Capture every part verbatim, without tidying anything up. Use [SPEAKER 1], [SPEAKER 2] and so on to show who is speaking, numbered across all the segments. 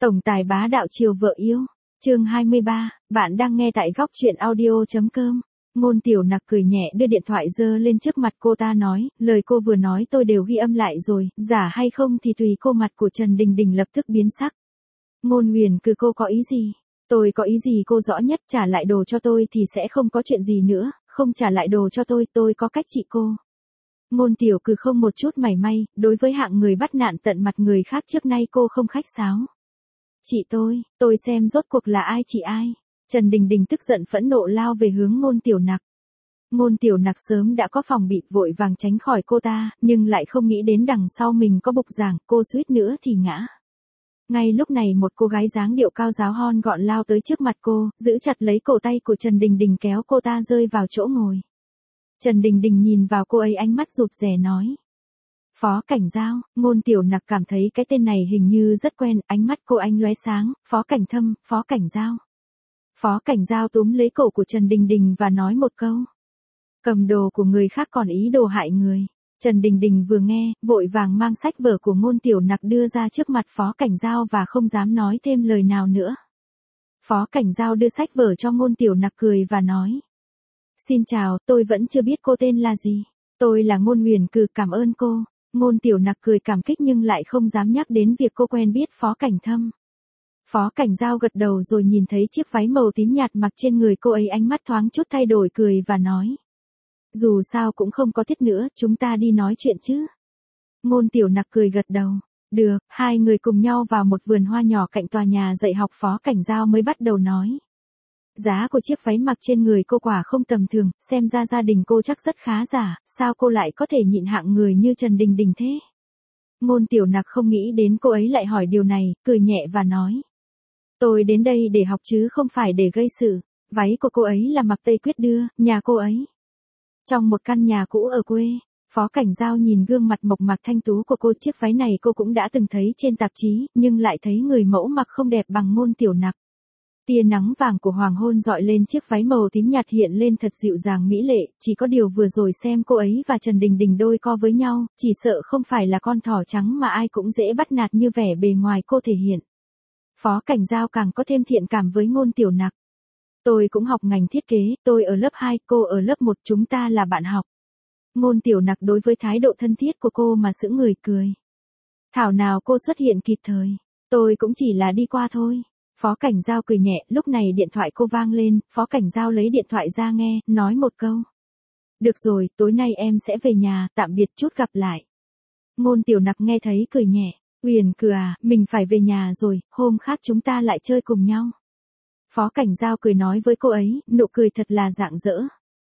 [SPEAKER 1] Tổng tài bá đạo chiều vợ yêu. Chương hai mươi ba, bạn đang nghe tại góc truyện audio.com. Ngôn Tiểu Nặc cười nhẹ đưa điện thoại giơ lên trước mặt cô ta nói, lời cô vừa nói tôi đều ghi âm lại rồi, giả hay không thì tùy cô. Mặt của Trần Đình Đình lập tức biến sắc. Ngôn Huyền cứ cô có ý gì? Tôi có ý gì cô rõ nhất, trả lại đồ cho tôi thì sẽ không có chuyện gì nữa, không trả lại đồ cho tôi, tôi có cách trị cô. Ngôn Tiểu cứ không một chút mảy may, đối với hạng người bắt nạn tận mặt người khác trước nay cô không khách sáo. Chị tôi, tôi xem rốt cuộc là ai chị ai. Trần Đình Đình tức giận phẫn nộ lao về hướng Ngôn Tiểu Nặc. Ngôn Tiểu Nặc sớm đã có phòng bị, vội vàng tránh khỏi cô ta, nhưng lại không nghĩ đến đằng sau mình có bục giảng, cô suýt nữa thì ngã. Ngay lúc này một cô gái dáng điệu cao ráo hon gọn lao tới trước mặt cô, giữ chặt lấy cổ tay của Trần Đình Đình kéo cô ta rơi vào chỗ ngồi. Trần Đình Đình nhìn vào cô ấy ánh mắt rụt rè nói. Phó Cảnh Giao. Ngôn Tiểu Nặc cảm thấy cái tên này hình như rất quen, ánh mắt cô ánh lóe sáng, Phó Cảnh Thâm, Phó Cảnh Giao. Phó Cảnh Giao túm lấy cổ của Trần Đình Đình và nói một câu. Cầm đồ của người khác còn ý đồ hại người. Trần Đình Đình vừa nghe, vội vàng mang sách vở của Ngôn Tiểu Nặc đưa ra trước mặt Phó Cảnh Giao và không dám nói thêm lời nào nữa. Phó Cảnh Giao đưa sách vở cho Ngôn Tiểu Nặc cười và nói. Xin chào, tôi vẫn chưa biết cô tên là gì. Tôi là Ngôn Huyền Cừ, cảm ơn cô. Ngôn Tiểu Nặc cười cảm kích nhưng lại không dám nhắc đến việc cô quen biết Phó Cảnh Thâm. Phó Cảnh Giao gật đầu rồi nhìn thấy chiếc váy màu tím nhạt mặc trên người cô ấy, ánh mắt thoáng chút thay đổi, cười và nói. Dù sao cũng không có thiết nữa, chúng ta đi nói chuyện chứ. Ngôn Tiểu Nặc cười gật đầu. Được, hai người cùng nhau vào một vườn hoa nhỏ cạnh tòa nhà dạy học. Phó Cảnh Giao mới bắt đầu nói. Giá của chiếc váy mặc trên người cô quả không tầm thường, xem ra gia đình cô chắc rất khá giả, sao cô lại có thể nhịn hạng người như Trần Đình Đình thế? Ngôn Tiểu Nặc không nghĩ đến cô ấy lại hỏi điều này, cười nhẹ và nói. Tôi đến đây để học chứ không phải để gây sự, váy của cô ấy là Mạc Tây Quyết đưa, nhà cô ấy. Trong một căn nhà cũ ở quê, Phó Cảnh Giao nhìn gương mặt mộc mạc thanh tú của cô, chiếc váy này cô cũng đã từng thấy trên tạp chí, nhưng lại thấy người mẫu mặc không đẹp bằng Ngôn Tiểu Nặc. Tia nắng vàng của hoàng hôn dọi lên chiếc váy màu tím nhạt hiện lên thật dịu dàng mỹ lệ, chỉ có điều vừa rồi xem cô ấy và Trần Đình Đình đôi co với nhau, chỉ sợ không phải là con thỏ trắng mà ai cũng dễ bắt nạt như vẻ bề ngoài cô thể hiện. Phó Cảnh Giao càng có thêm thiện cảm với Ngôn Tiểu Nặc. Tôi cũng học ngành thiết kế, tôi ở lớp hai, cô ở lớp một, chúng ta là bạn học. Ngôn Tiểu Nặc đối với thái độ thân thiết của cô mà sững người cười. Thảo nào cô xuất hiện kịp thời, tôi cũng chỉ là đi qua thôi. Phó Cảnh Giao cười nhẹ, lúc này điện thoại cô vang lên, Phó Cảnh Giao lấy điện thoại ra nghe, nói một câu. Được rồi, tối nay em sẽ về nhà, tạm biệt, chút gặp lại. Ngôn Tiểu Nặc nghe thấy cười nhẹ, Huyền Cừ à, mình phải về nhà rồi, hôm khác chúng ta lại chơi cùng nhau. Phó Cảnh Giao cười nói với cô ấy, nụ cười thật là rạng rỡ.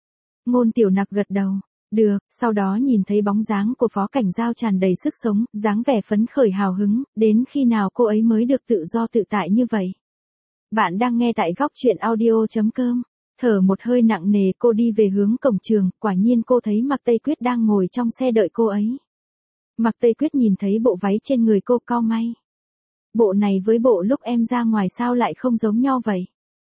[SPEAKER 1] Ngôn Tiểu Nặc gật đầu, được, sau đó nhìn thấy bóng dáng của Phó Cảnh Giao tràn đầy sức sống, dáng vẻ phấn khởi hào hứng, đến khi nào cô ấy mới được tự do tự tại như vậy. Bạn đang nghe tại góc truyện audio.com. Thở một hơi nặng nề cô đi về hướng cổng trường, quả nhiên cô thấy Mạc Tây Quyết đang ngồi trong xe đợi cô ấy. Mạc Tây Quyết nhìn thấy bộ váy trên người cô cau may. Bộ này với bộ lúc em ra ngoài sao lại không giống nhau vậy?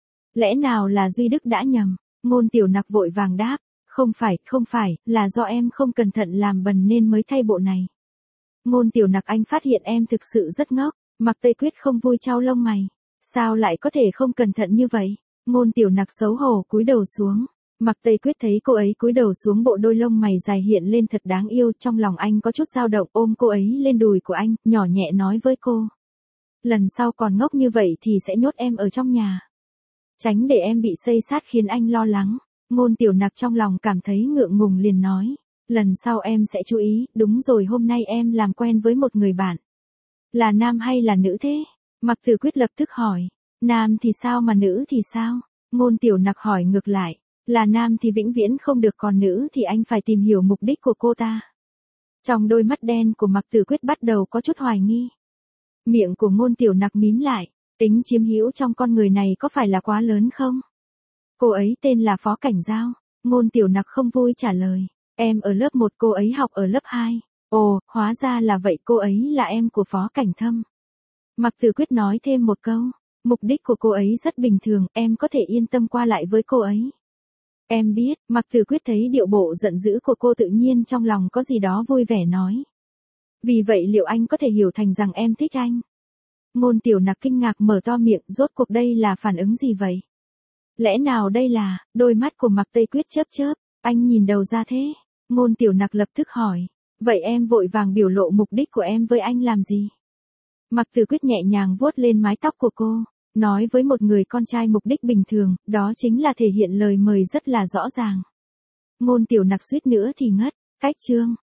[SPEAKER 1] Lẽ nào là Duy Đức đã nhầm? Ngôn Tiểu Nặc vội vàng đáp. Không phải, không phải, là do em không cẩn thận làm bẩn nên mới thay bộ này. Ngôn Tiểu Nặc, anh phát hiện em thực sự rất ngốc. Mạc Tây Quyết không vui chau lông mày. Sao lại có thể không cẩn thận như vậy? Ngôn Tiểu Nặc xấu hổ cúi đầu xuống. Mạc Tây Quyết thấy cô ấy cúi đầu xuống, bộ đôi lông mày dài hiện lên thật đáng yêu, trong lòng anh có chút dao động, ôm cô ấy lên đùi của anh, nhỏ nhẹ nói với cô. Lần sau còn ngốc như vậy thì sẽ nhốt em ở trong nhà. Tránh để em bị xây sát khiến anh lo lắng. Ngôn Tiểu Nặc trong lòng cảm thấy ngượng ngùng liền nói. Lần sau em sẽ chú ý, đúng rồi, hôm nay em làm quen với một người bạn. Là nam hay là nữ thế? Mạc Tử Quyết lập tức hỏi. Nam thì sao mà nữ thì sao? Ngôn Tiểu Nặc hỏi ngược lại. Là nam thì vĩnh viễn không được, còn nữ thì anh phải tìm hiểu mục đích của cô ta. Trong đôi mắt đen của Mạc Tử Quyết bắt đầu có chút hoài nghi. Miệng của Ngôn Tiểu Nặc mím lại. Tính chiếm hữu trong con người này có phải là quá lớn không? Cô ấy tên là Phó Cảnh Giao. Ngôn Tiểu Nặc không vui trả lời. Em ở lớp một, cô ấy học ở lớp hai. Ồ, hóa ra là vậy, cô ấy là em của Phó Cảnh Thâm. Mạc Tử Quyết nói thêm một câu. Mục đích của cô ấy rất bình thường, em có thể yên tâm qua lại với cô ấy. Em biết. Mạc Tử Quyết thấy điệu bộ giận dữ của cô tự nhiên trong lòng có gì đó vui vẻ nói. Vì vậy liệu anh có thể hiểu thành rằng em thích anh? Ngôn tiểu nặc kinh ngạc mở to miệng, rốt cuộc đây là phản ứng gì vậy? Lẽ nào đây là, đôi mắt của Mạc Tây Quyết chớp chớp, anh nhìn đầu ra thế? Ngôn tiểu nặc lập tức hỏi, vậy em vội vàng biểu lộ mục đích của em với anh làm gì? Mạc Tử Quyết nhẹ nhàng vuốt lên mái tóc của cô, nói với một người con trai mục đích bình thường, đó chính là thể hiện lời mời rất là rõ ràng. Ngôn tiểu nặc suýt nữa thì ngất, cách chương.